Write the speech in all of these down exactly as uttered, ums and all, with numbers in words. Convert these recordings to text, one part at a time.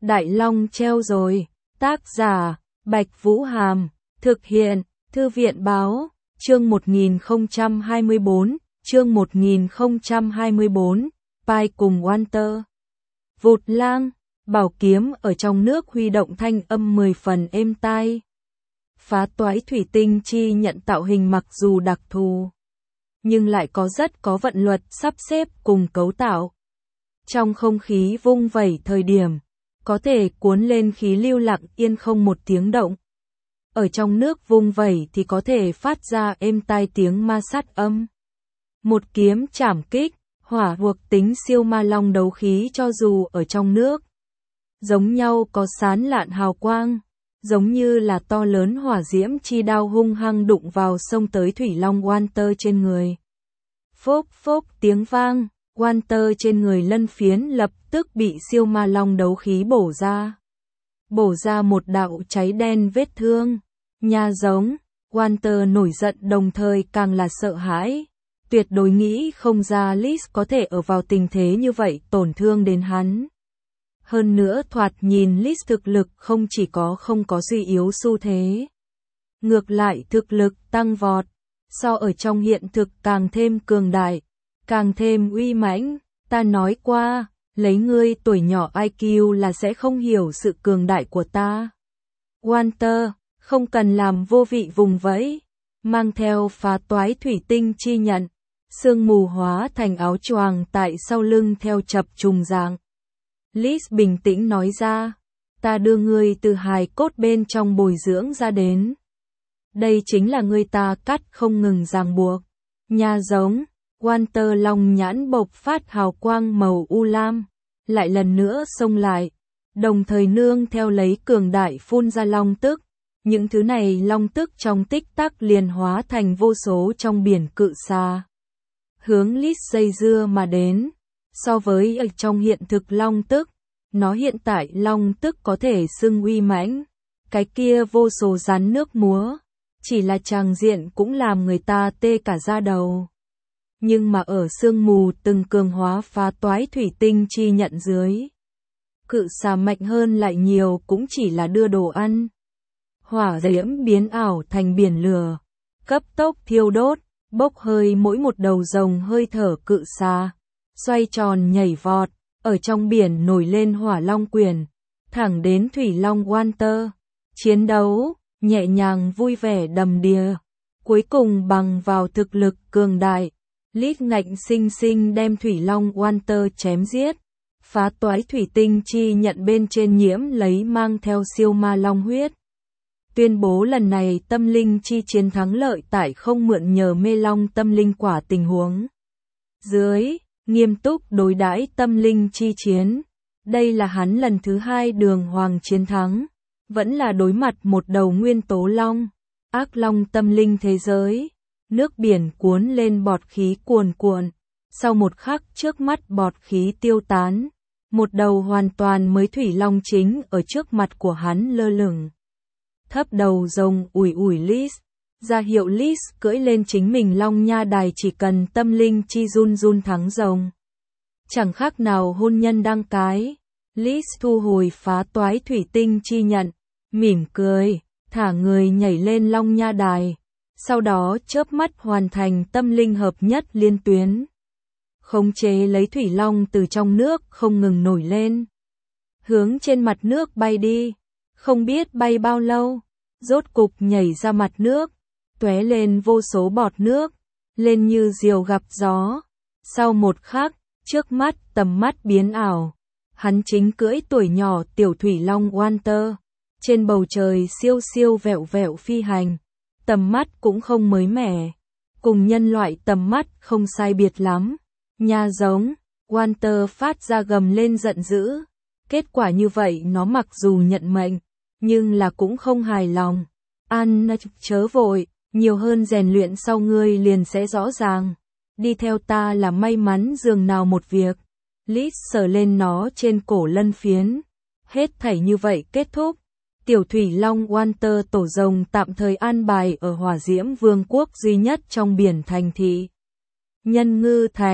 Đại Long treo rồi. Tác giả, Bạch Vũ Hàm. Thực hiện, Thư viện Báo. Chương một nghìn không trăm hai mươi bốn. Chương một nghìn không trăm hai mươi bốn. Pai cùng Walter. Vụt lang, bảo kiếm ở trong nước huy động thanh âm mười phần êm tai. Phá toái thủy tinh chi nhận tạo hình mặc dù đặc thù, nhưng lại có rất có vận luật sắp xếp cùng cấu tạo. Trong không khí vung vẩy thời điểm, có thể cuốn lên khí lưu lặng yên không một tiếng động. Ở trong nước vung vẩy thì có thể phát ra êm tai tiếng ma sát âm. Một kiếm chảm kích, hỏa thuộc tính siêu ma long đấu khí cho dù ở trong nước, giống nhau có sán lạn hào quang, giống như là to lớn hỏa diễm chi đao hung hăng đụng vào xông tới thủy long Walter trên người. Phốc phốc tiếng vang, Walter trên người lân phiến lập tức bị siêu ma long đấu khí bổ ra. Bổ ra một đạo cháy đen vết thương. Nha giống, Walter nổi giận đồng thời càng là sợ hãi. Tuyệt đối nghĩ không ra Liz có thể ở vào tình thế như vậy tổn thương đến hắn. Hơn nữa thoạt nhìn Liz thực lực không chỉ có không có suy yếu xu thế, ngược lại thực lực tăng vọt, so ở trong hiện thực càng thêm cường đại, càng thêm uy mãnh. Ta nói qua, lấy ngươi tuổi nhỏ i kiu là sẽ không hiểu sự cường đại của ta. Walter, không cần làm vô vị vùng vẫy, mang theo phá toái thủy tinh chi nhận, sương mù hóa thành áo choàng tại sau lưng theo chập trùng dạng. Liz bình tĩnh nói ra, ta đưa ngươi từ hài cốt bên trong bồi dưỡng ra đến. Đây chính là ngươi ta cắt không ngừng ràng buộc. Nha giống, Walter long nhãn bộc phát hào quang màu u lam, lại lần nữa xông lại, đồng thời nương theo lấy cường đại phun ra long tức. Những thứ này long tức trong tích tắc liền hóa thành vô số trong biển cự xa, hướng Liz dây dưa mà đến. So với ở trong hiện thực long tức, nó hiện tại long tức có thể xưng uy mãnh, cái kia vô số rắn nước múa, chỉ là tràng diện cũng làm người ta tê cả da đầu. Nhưng mà ở sương mù từng cường hóa phá toái thủy tinh chi nhận dưới, cự xà mạnh hơn lại nhiều cũng chỉ là đưa đồ ăn. Hỏa diễm biến ảo thành biển lửa, cấp tốc thiêu đốt, bốc hơi mỗi một đầu rồng hơi thở cự xà, xoay tròn nhảy vọt, ở trong biển nổi lên hỏa long quyền, thẳng đến thủy long Walter. Chiến đấu, nhẹ nhàng vui vẻ đầm đìa, cuối cùng bằng vào thực lực cường đại, Liz ngạnh sinh sinh đem thủy long Walter chém giết, phá toái thủy tinh chi nhận bên trên nhiễm lấy mang theo siêu ma long huyết. Tuyên bố lần này tâm linh chi chiến thắng lợi tại không mượn nhờ mê long tâm linh quả tình huống dưới, nghiêm túc đối đãi tâm linh chi chiến. Đây là hắn lần thứ hai đường hoàng chiến thắng, vẫn là đối mặt một đầu nguyên tố long, ác long tâm linh thế giới. Nước biển cuốn lên bọt khí cuồn cuộn, sau một khắc trước mắt bọt khí tiêu tán, một đầu hoàn toàn mới thủy long chính ở trước mặt của hắn lơ lửng. Thấp đầu rồng ủi ủi Liz, ra hiệu Liz cưỡi lên chính mình long nha đài, chỉ cần tâm linh chi run run thắng rồng. Chẳng khác nào hôn nhân đăng cái. Liz thu hồi phá toái thủy tinh chi nhận, mỉm cười, thả người nhảy lên long nha đài, sau đó chớp mắt hoàn thành tâm linh hợp nhất liên tuyến. Khống chế lấy thủy long từ trong nước không ngừng nổi lên, hướng trên mặt nước bay đi. Không biết bay bao lâu, rốt cục nhảy ra mặt nước, tóe lên vô số bọt nước, lên như diều gặp gió. Sau một khắc, trước mắt tầm mắt biến ảo, hắn chính cưỡi tuổi nhỏ tiểu thủy long Walter, trên bầu trời siêu siêu vẹo vẹo phi hành, tầm mắt cũng không mới mẻ, cùng nhân loại tầm mắt không sai biệt lắm. Nha giống, Walter phát ra gầm lên giận dữ. Kết quả như vậy nó mặc dù nhận mệnh, nhưng là cũng không hài lòng. An chớ vội, nhiều hơn rèn luyện sau ngươi liền sẽ rõ ràng. Đi theo ta là may mắn dường nào một việc. Liz sờ lên nó trên cổ lân phiến. Hết thảy như vậy kết thúc. Tiểu thủy long Walter tổ rồng tạm thời an bài ở hỏa diễm vương quốc duy nhất trong biển thành thị Nhân Ngư Thành.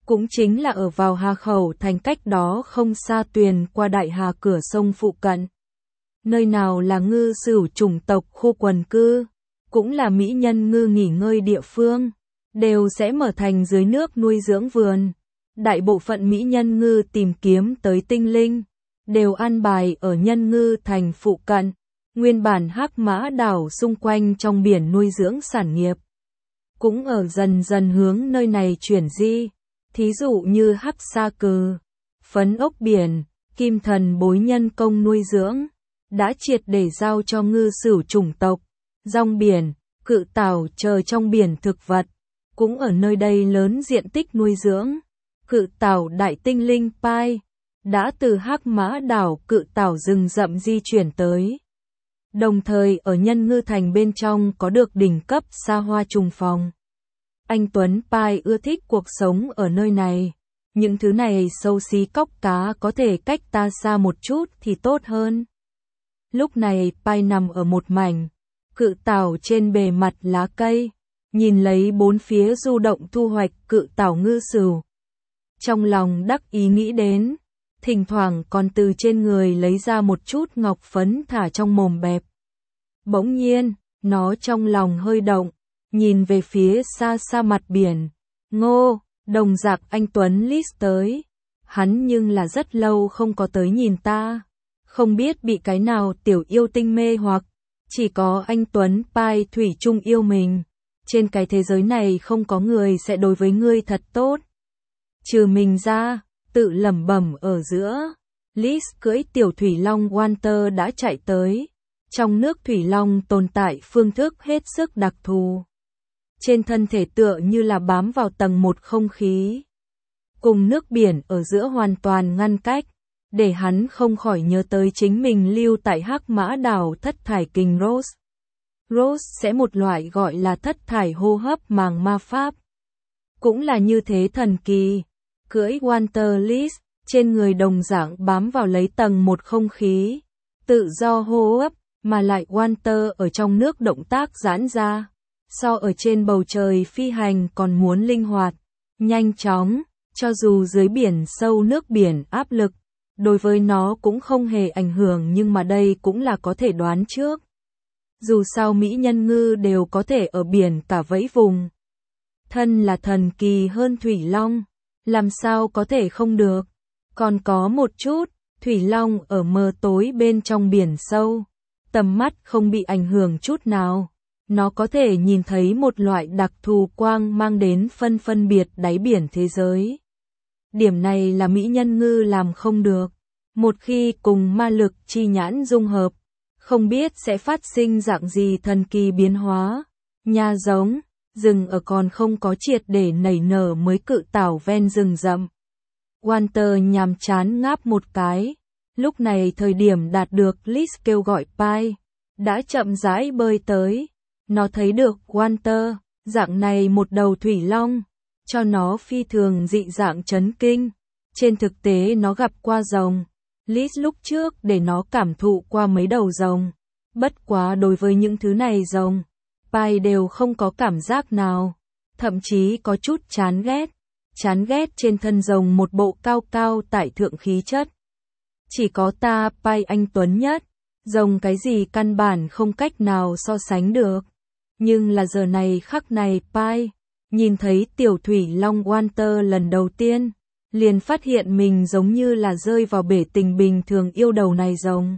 Cũng chính là ở vào Hà Khẩu thành cách đó không xa tuyền qua đại hà cửa sông phụ cận. Nơi nào là ngư sửu chủng tộc khu quần cư, cũng là mỹ nhân ngư nghỉ ngơi địa phương, đều sẽ mở thành dưới nước nuôi dưỡng vườn. Đại bộ phận mỹ nhân ngư tìm kiếm tới tinh linh, đều an bài ở nhân ngư thành phụ cận. Nguyên bản Hắc Mã đảo xung quanh trong biển nuôi dưỡng sản nghiệp, cũng ở dần dần hướng nơi này chuyển di. Thí dụ như Hắc Sa Cừ, phấn ốc biển, kim thần bối nhân công nuôi dưỡng, đã triệt để giao cho ngư sửu chủng tộc. Rong biển, cự tảo chờ trong biển thực vật, cũng ở nơi đây lớn diện tích nuôi dưỡng. Cự tảo đại tinh linh Pai, đã từ Hắc Mã đảo cự tảo rừng rậm di chuyển tới. Đồng thời ở nhân ngư thành bên trong có được đỉnh cấp xa hoa trùng phòng. Anh Tuấn Pai ưa thích cuộc sống ở nơi này. Những thứ này xấu xí cóc cá có thể cách ta xa một chút thì tốt hơn. Lúc này Pai nằm ở một mảnh cự tảo trên bề mặt lá cây, nhìn lấy bốn phía du động thu hoạch cự tảo ngư sửu. Trong lòng đắc ý nghĩ đến, thỉnh thoảng còn từ trên người lấy ra một chút ngọc phấn thả trong mồm bẹp. Bỗng nhiên, nó trong lòng hơi động, nhìn về phía xa xa mặt biển. Ngô, đồng dạng anh Tuấn List tới. Hắn nhưng là rất lâu không có tới nhìn ta. Không biết bị cái nào tiểu yêu tinh mê hoặc. Chỉ có anh Tuấn Pai thủy chung yêu mình. Trên cái thế giới này không có người sẽ đối với ngươi thật tốt. Trừ mình ra, tự lẩm bẩm ở giữa. List cưỡi tiểu thủy long Walter đã chạy tới. Trong nước thủy long tồn tại phương thức hết sức đặc thù. Trên thân thể tựa như là bám vào tầng một không khí. Cùng nước biển ở giữa hoàn toàn ngăn cách, để hắn không khỏi nhớ tới chính mình lưu tại Hắc Mã đảo thất thải kình Rose. Rose sẽ một loại gọi là thất thải hô hấp màng ma pháp. Cũng là như thế thần kỳ. Cưỡi Walter List, trên người đồng dạng bám vào lấy tầng một không khí. Tự do hô hấp, mà lại Walter ở trong nước động tác giãn ra. So ở trên bầu trời phi hành còn muốn linh hoạt, nhanh chóng, cho dù dưới biển sâu nước biển áp lực, đối với nó cũng không hề ảnh hưởng, nhưng mà đây cũng là có thể đoán trước. Dù sao mỹ nhân ngư đều có thể ở biển cả vẫy vùng. Thân là thần kỳ hơn thủy long, làm sao có thể không được. Còn có một chút, thủy long ở mờ tối bên trong biển sâu, tầm mắt không bị ảnh hưởng chút nào. Nó có thể nhìn thấy một loại đặc thù quang mang đến phân phân biệt đáy biển thế giới. Điểm này là mỹ nhân ngư làm không được. Một khi cùng ma lực chi nhãn dung hợp, không biết sẽ phát sinh dạng gì thần kỳ biến hóa. Nha giống, rừng ở còn không có triệt để nảy nở mới cự tảo ven rừng rậm. Walter nhàm chán ngáp một cái. Lúc này thời điểm đạt được Liz kêu gọi Pai, đã chậm rãi bơi tới. Nó thấy được Walter, dạng này một đầu thủy long, cho nó phi thường dị dạng chấn kinh. Trên thực tế nó gặp qua rồng. Liz lúc trước để nó cảm thụ qua mấy đầu rồng. Bất quá đối với những thứ này rồng, Pai đều không có cảm giác nào. Thậm chí có chút chán ghét. Chán ghét trên thân rồng một bộ cao cao tại thượng khí chất. Chỉ có ta Pai anh tuấn nhất. Rồng cái gì căn bản không cách nào so sánh được. Nhưng là giờ này khắc này Pai, nhìn thấy tiểu thủy long Walter lần đầu tiên, liền phát hiện mình giống như là rơi vào bể tình bình thường yêu đầu này rồng.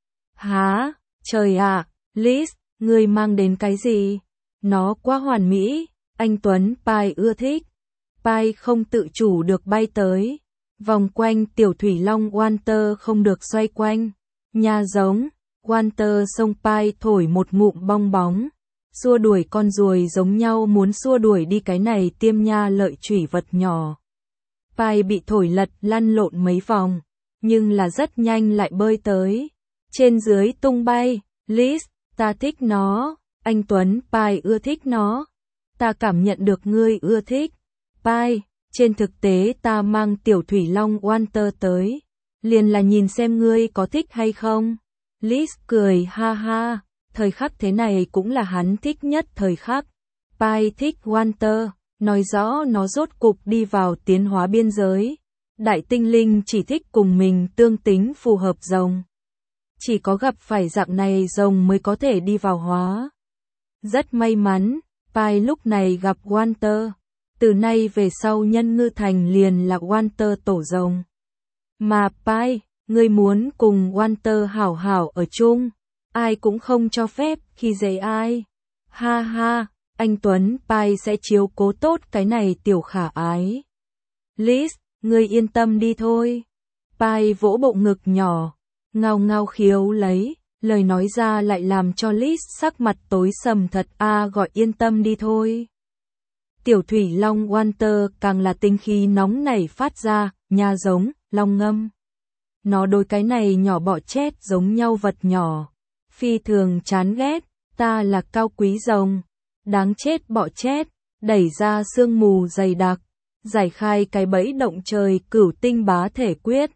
Há, trời ạ, à, Liz, ngươi mang đến cái gì? Nó quá hoàn mỹ, anh Tuấn Pai ưa thích. Pai không tự chủ được bay tới, vòng quanh tiểu thủy long Walter không được xoay quanh. Nha giống, Walter xông Pai thổi một ngụm bong bóng. Xua đuổi con ruồi giống nhau muốn xua đuổi đi cái này tiêm nha lợi chủy vật nhỏ. Pai bị thổi lật lăn lộn mấy vòng, nhưng là rất nhanh lại bơi tới. Trên dưới tung bay, Liz, ta thích nó, anh Tuấn Pai ưa thích nó. Ta cảm nhận được ngươi ưa thích. Pai, trên thực tế ta mang tiểu thủy long Walter tới, liền là nhìn xem ngươi có thích hay không. Liz cười ha ha. Thời khắc thế này cũng là hắn thích nhất thời khắc. Pai thích Walter, nói rõ nó rốt cục đi vào tiến hóa biên giới. Đại tinh linh chỉ thích cùng mình tương tính phù hợp rồng. Chỉ có gặp phải dạng này rồng mới có thể đi vào hóa. Rất may mắn, Pai lúc này gặp Walter. Từ nay về sau Nhân Ngư Thành liền là Walter tổ rồng. Mà Pai, ngươi muốn cùng Walter hảo hảo ở chung, ai cũng không cho phép khi dễ ai. Ha ha, anh Tuấn Pai sẽ chiếu cố tốt cái này tiểu khả ái. Liz, ngươi yên tâm đi thôi. Pai vỗ bộ ngực nhỏ, ngao ngao khiếu lấy, lời nói ra lại làm cho Liz sắc mặt tối sầm thật a à, gọi yên tâm đi thôi. Tiểu thủy long Walter càng là tinh khí nóng nảy phát ra, nha giống, long ngâm. Nó đôi cái này nhỏ bọ chết giống nhau vật nhỏ. Phi thường chán ghét, ta là cao quý rồng. Đáng chết bọ chết, đẩy ra sương mù dày đặc. Giải khai cái bẫy động trời cửu tinh bá thể quyết.